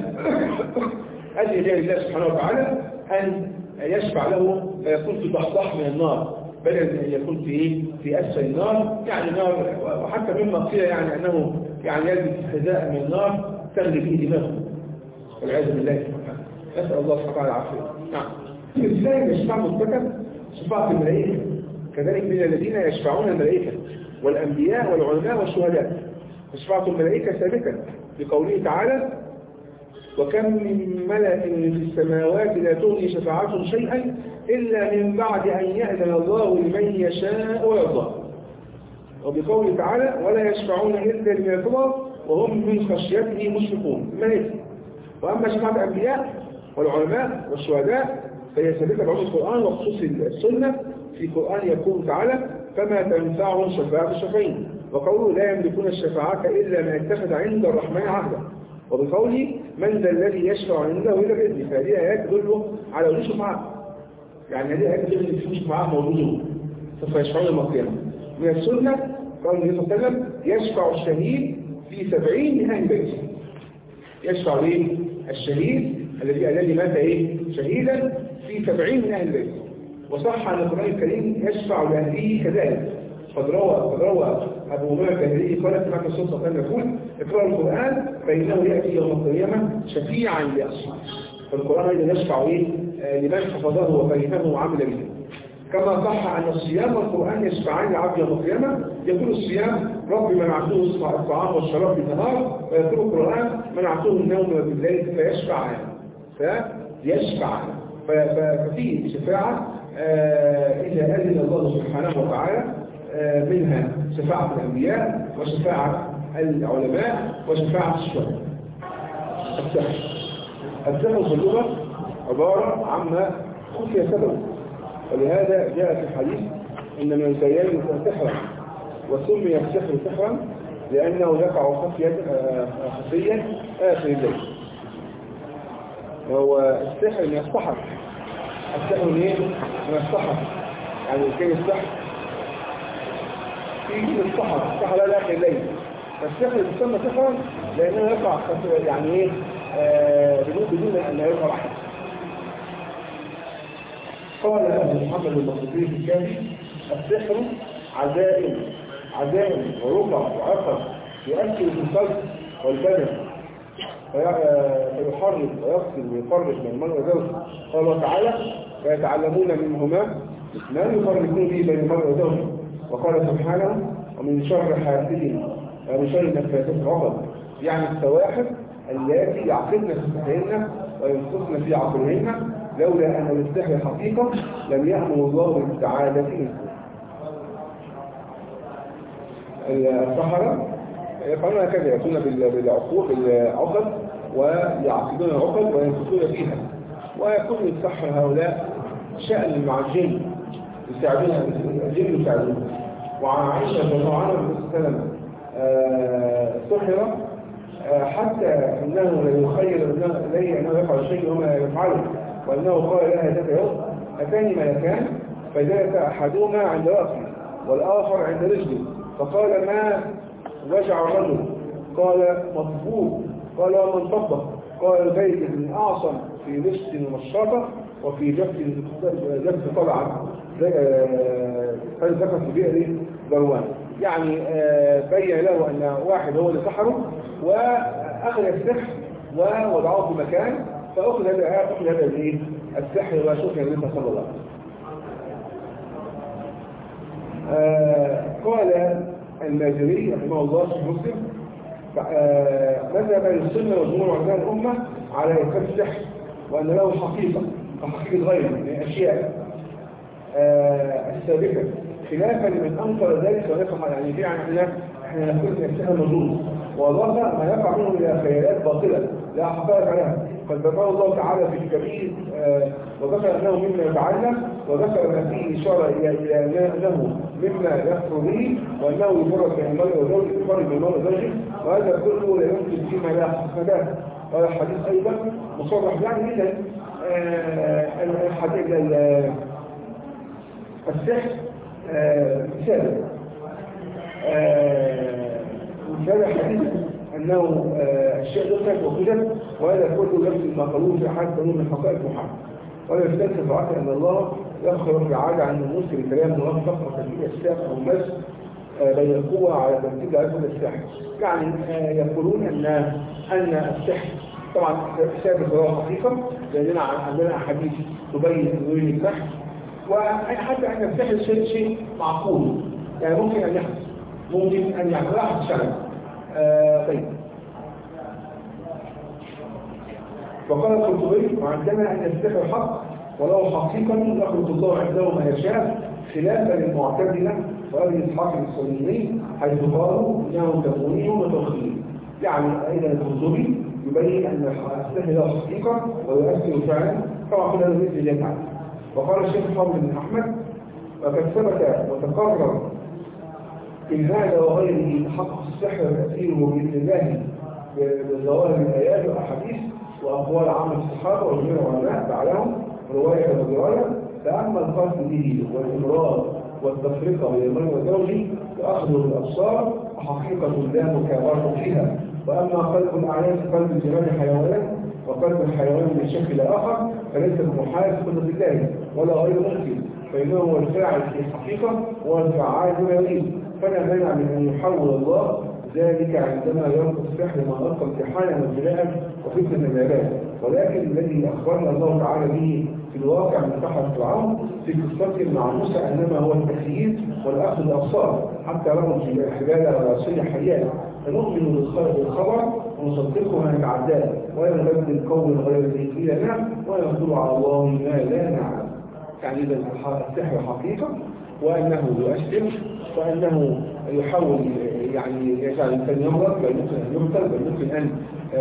أهل الله سبحانه وتعالى أن يشفع له فيكون في ضحضاح من النار بدل أن يكون في إيه؟ في أسفل النار يعني نار. وحتى مما قيل يعني أنه يعني يلبس حذاء من النار تغلي فيه دماغه والعياذ بالله. نسأل الله سبحانه وتعالى العافية. نعم. ازاي الشفاعة مثبتة؟ شفاعة الملائكة كذلك من الذين يشفعون الملائكة والأنبياء والعلماء والشهداء. شفاعة الملائكة ثابتة بقوله تعالى وكم من ملأ في السماوات لا تغني شفاعتهم شيئا إلا من بعد أن يأذن الله لمن يشاء ويرضى. وبقوله تعالى ولا يشفعون إلا لمن يرتضى وهم من خشيته مشفقون الملائكة. وأما شفاعة الأنبياء والعلماء والشهداء فهي ثابتة بعموم القرآن وخصوص السنة. في القرآن يقول تعالى فما تنفعهم شفاعة الشافعين، وقوله لا يملكون الشفاعة إلا من اتخذ عند الرحمن عهدا، وبقوله من ذا الذي يشفع عنده إلا بإذنه. فهذه آيات تدل على وجود شفاعة، يعني هذه آيات تدل أن في شفاعة موجودة سوف يشفعون يوم القيامة. من السنة قال النبي صلى الله عليه وسلم يشفع الشهيد في سبعين من أهل بيته. يشفع ليه؟ الشهيد الذي الذي مات ايه؟ شهيدا في سبعين من أهل بيته. وصح عن القرآن الكريم يشفع لأهله كذلك. قد روى قد روى أبو أمامة الباهلي قال سمعت الرسول صلى الله عليه وسلم يقول اقرأوا القرآن فإنه يأتي يوم القيامة شفيعا لأصحابه. فالقرآن أيضا يشفع إيه؟ لمن حفظه وفهمه وعمل به. كما صح أن الصيام والقرآن يشفعان لعبد يوم القيامة. يقول الصيام رب منعته الطعام والشراب بالنهار، ويقول القرآن منعته النوم بالليل فيشفعان فيشفعان. ففي شفاعة إذا أذن الله سبحانه وتعالى، منها شفاعة الأنبياء وشفاعة العلماء وشفاعة الشهداء. السحر السحر في اللغة عبارة عما خفي سببه، ولهذا جاء في الحديث إن من البيان سحرا، وسمي السحر سحرا لأنه يقع خفيا خفيا آخر الليل. وهو السحر من السحر، السحر من من السحر، يعني كان السحر في من السحر، السحر لا آخر الليل. فالسحر يسمى سحرا لأنه يقع يعني ايه آه بدون بدون أن يقع أحد. قال أبو محمد المقدسي في الكافي: السحر عزائم عزائم ورقع وعقل يؤثر في القلب والبدن فيحرك ويغسل ويفرق من المرء وزوجه. قال الله تعالى: فيتعلمون منهما ما يفرقون به بين المرء وزوجه. وقال سبحانه: ومن شر حاسد ومن شر نفاثات العقد، يعني السواحر التي يعقدن في سحرهن وينفخن في عقلهن، لولا أن السحر حقيقة لم يأمر الله بالسعادة منه. السحرة يفعلون هكذا، يأتون بالعقود بالعقد ويعقدون العقد وينفخون فيها، ويكون السحر هؤلاء شأن مع الجن يساعدون الجن يساعدون. وعن عائشة رضي الله عنها وسلم سحر حتى انه لا يخير اليه انه يفعل شيء وما يفعله، وانه قال لها ذات يوم: اتاني ملكان فجلس احدهما عند راسي والاخر عند رجلي، فقال: ما وجع الرجل؟ قال: مطبوب. قال: ومن طبق؟ قال: البيت من اعصم في لبس ومشاطه وفي جف جف طلعه فلسفه في بئر ذروان. يعني بين له ان واحد هو اللي سحره واخذ السحر ووضعه في مكان، فاخذ هذا اخذ هذا الايه السحر وشكر النبي صلى الله عليه وسلم. قال المازري رحمه الله في مسلم: مذهب السنه وجمهور علماء الامه على إنكار السحر وان له حقيقه كحقيقه غيره من الاشياء الثابته، خلافا لمن انكر ذلك ونفق. يعني في عندنا احنا نقول ان السحر موجود، والله ما يقع منه الى خيالات باطله لا حقائق عليها. قد ذكر الله تعالى في الكبير آه وذكر انه مما يفعلنا، وذكر ما فيه اشاره الى انه مما يكفر به، وانه يفرق بين المرء وزوجه يفرق بين المرء وزوجه، وهذا كله لا يمكن فيما لا حكم له. هذا الحديث ايضا مصرح. يعني اذا آه الحديث السحر ثابت. مثال الحديث أنه الشيء ذكرت وكذب، وهذا كله نفس ما قالوه في حال قانون من حقائق محمد. ولا يستنسف عقل أن الله يخرج بالعادة عن المسلم كلام موفق وتنفيذ السحر أو المس بين القوة على تنفيذ عقل السحر. يعني يقولون أن أن السحر طبعا ثابت وهو حقيقة، لأننا عندنا أحاديث تبين تنوين السحر، وحتى أن السحر شيء شيء معقول، يعني ممكن أن يحدث، ممكن أن يحدث لا شرع. آه طيب. وقال القرطبي: وعندنا أن السحر حق ولو حقيقة يخلق الله عنده ما يشاء، خلافا للمعتزلة وأبي إسحاق السني حيث قالوا إنه تكوين وتوخيل. يعني أيضا القرطبي يبين أن السحر له حقيقة ويؤثر فعلا، طبعا كل هذا مثل جميعا. وقال الشيخ محمد بن أحمد: وقد ثبت وتقرر إن هذا وغيره تحقق السحر تأثيره بإذن الله بظواهر الآيات والأحاديث وأقوال عامة الصحابة وجميع العلماء بعدهم رواية ودراية. فأما القصد به والإمراض والتفرقة بين المرء وزوجه وأخذه بالأبصار فحقيقة لا مكابرة فيها. وأما قلب الأعيان قلب الجمال حيوان، وقلب الحيوان من شكل آخر، فليس بمحال في قدرة الله ولا غير ممكن، فإنه هو الفاعل في الحقيقة وهو الفعال بما يريد. فلا مانع من أن يحول الله ذلك عندما يلقى السحر ما ألقى امتحانا وابتلاء وفتنة العباد. ولكن الذي أخبرنا الله تعالى به في الواقع من سحر فرعون في قصته مع موسى إنما هو التخيير والأخذ الأبصار حتى رموا في الحبال والعصية حياة. فنؤمن بالخبر ونصدقه ما نتعداه ولا نبدل قول غير الذي لنا ولا نقول على الله ما لا نعلم. يعني إذا السحر حقيقة وأنه يؤثر وأنه يحول يعني يجعل الإنسان يمرض بل ممكن أن يقتل بل ممكن أن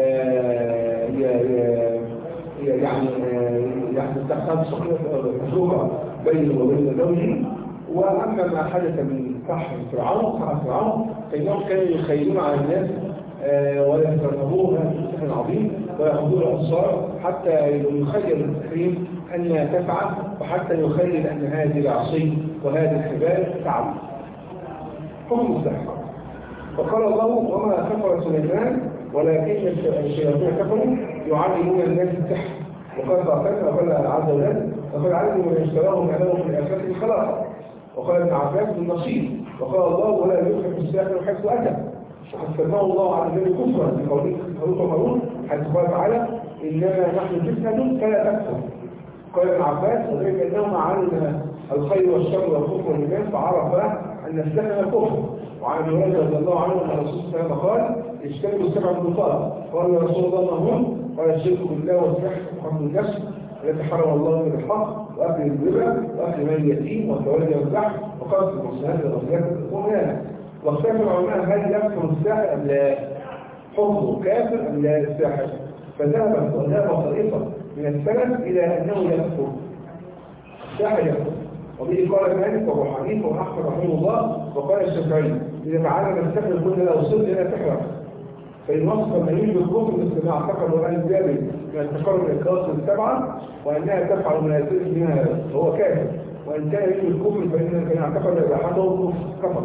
يعني يعني تحصل تجربة بينه وبين زوجه. وأما ما حدث من سحر فرعون سحر فرعون فإنهم كانوا يخيلون على الناس ويترهبون بسحر عظيم ويأخذون الأبصار حتى يخيل السحرين أن تفعل وحتى يخيل أن هذه العصي وهذه الحبال تعمل. حكم السحر. وقال الله وما كفر سليمان ولكن الشياطين كفروا يعلمون الناس السحر وقد ضعفنا وقال عز وجل وقد علموا من اشتراهم أمامه في الآفاق الخلاق. وقال ابن عباس بالنصيب وقال الله ولا يفلح الساحر حيث أتى وقد سماه الله على ذلك كفرا بقوله هارون حيث قال تعالى إنما نحن فتنة فلا تكفر. قال ابن عباس وذلك أنه علم الخير والشر والكفر والإيمان فعرف أن السحر الكفر. وعن ابن هريرة رضي الله عنه أن الرسول صلى الله عليه وسلم قال اجتنبوا السبع الموبقات. قال يا رسول الله ما هم؟ قال الشرك بالله والسحر وقتل النفس التي حرم الله بالحق وأكل الربا وأكل مال اليتيم والتولي والبحث وقتل المحصنات والغفلات والمؤمنات. واختلف العلماء هل يكفر الساحر أم لا؟ حكمه كافر أم لا الساحر؟ فذهب وذهب طائفة من السلف إلى أنه يكفر الساحر يكفر. وبه قال مالك وابو حنيفه واحمد رحمه الله وقال الشافعي اذا تعلم السحر قلنا له صدق لا تحرم. فإن وصف من يوجد الكفر مثل ما اعتقد وقال الجابر من التقرب الإخلاص السبعة وأنها تفعل منازل منها فهو كافر. وإن كان يوجد الكفر فإن كان اعتقد أن أحده كفر.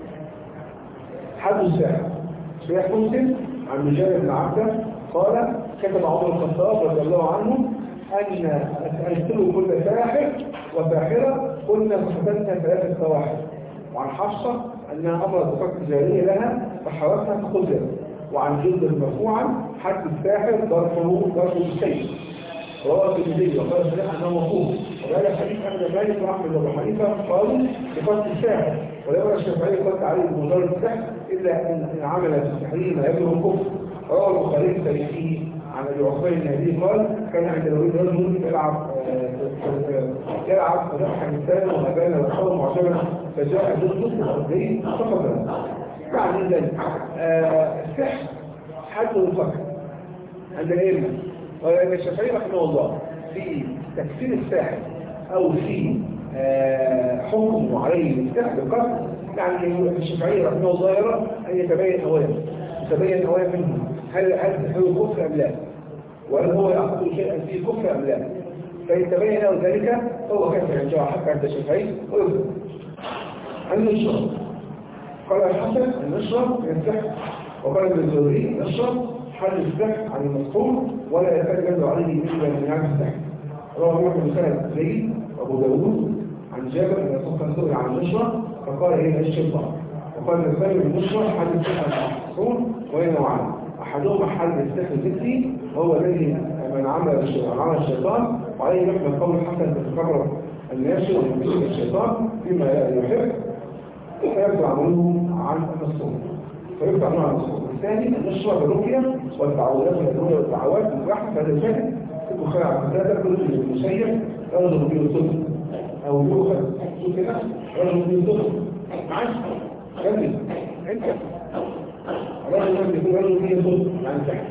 حد الساحر صحيح مسلم عن مجاهد بن عبده قال كتب عمر الخطاب رضي الله عنه أن أرسلوا كل ساحر وساحرة قلنا فحسنتها ثلاثة سواحر. وعن حفصة أنها أمرت بفك الجارية لها فحرسها فقتلت. وعن جلد مرفوعا حد الساحر ضربه ضربه بالسيف رواه الترمذي وقال صحيح أنه موقوف. وهذا حديث أحمد مالك وأحمد وأبو حنيفة قالوا بفك الساحر ولو الشافعي قلت عليه بمجرد السحر إلا أن عمل في السحرين ما يبلغ الكفر. رواه البخاري في تاريخه عن ابي عثمان النهدي قال كان عند الوليد رجل يلعب يلعب فذبح انسان وابان القوم معجبا فجاء جثه الارضين فقتله. يعني اذا السحر حد الفقر عند العلم. ولان الشافعي رحمه الله في تكفير الساحر او في حكمه عليه السحر بالقتل يعني الشافعي رحمه الله يرى ان يتبين اولا يتبين اولا منه هل هل هو كفر ام لا؟ وهل هو يعتقد شيئا فيه كفر ام لا؟ فإن تبين له ذلك فهو كفر عند حتى عند الشافعي ويكفر. النشرة قال الحسن النشرة من السحر وقال ابن الزهري نشرة حل السحر عن المسحور ولا يتجد عليه مثل من هذا السحر. رواه ابن سعد زيد وابو داوود عن جابر بن سفيان عن النشرة فقال هي الشيطان. وقال الثاني النشرة حل السحر عن المسحور وهي نوعان أحدهما حل السحر الذكري وهو الذي من عمل عمل الشيطان وعليه نحن قول حسن تتكرر الناس ويمسك الشيطان فيما يحب فيرجع عمله عن المسحور فيرجع عنه عن المسحور. الثاني النشرة بالرقية والتعوذات والأدوية والدعوات والرحمة هذا الفاتح في البخاري عن قتادة كل المسيب رجل به الصدق أو يؤخذ شوف كده رجل به الصدق معاك كمل أنت رجل من يكون رجل به الصدق يعني سحر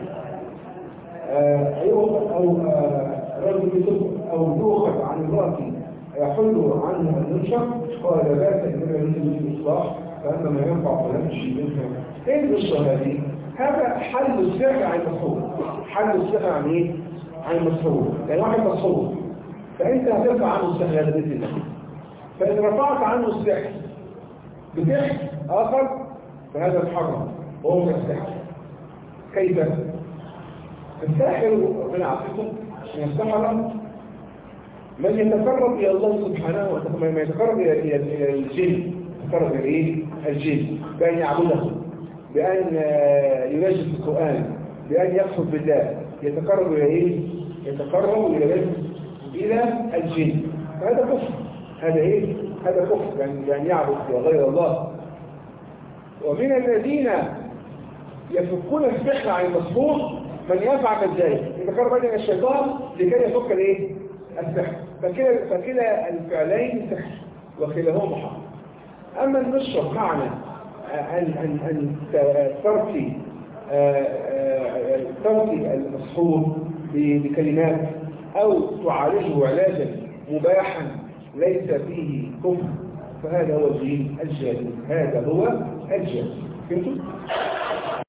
يؤخذ أو رجل به الصدق أو يؤخذ عن امرأة يحل عنه النشر قال لا بأس إنما يريد الإصلاح فأما ما ينفع فلا تشي منها. إيه النشرة هذه؟ هذا حل السحر عن المسحور. حل السحر عن إيه؟ عن المسحور. يعني واحد مسحور فأنت هترفع عنه السحر هذا بإذن الله. فإن رفعت عنه السحر بسحر آخر فهذا محرم وهو من السحر. كيف؟ الساحر من عقيدته من السحرة من يتقرب إلى الله سبحانه وتعالى من يتقرب إلى الجن يتقرب إلى إيه؟ الجن بأن يعبده بأن ينجد القرآن بأن يكفر بالله يتقرب إلى إيه؟ يتقرب إلى إلى الجن فهذا كفر. هذا إيه؟ هذا كفر يعني يعني يعبد غير الله. ومن الذين يفكون السحر عن المسحور من يفعل ذلك يتقرب من الشيطان لكي يفك الايه؟ السحر. فكلا فكلا الفعلين سحر وكلاهما محرم. اما النشر معنى ان ان ان ترك ترك المسحور بكلمات او تعالجه علاجا مباحا ليس فيه كفر، فهذا هو الدين الجاهل، هذا هو الجاهل. فهمتوا؟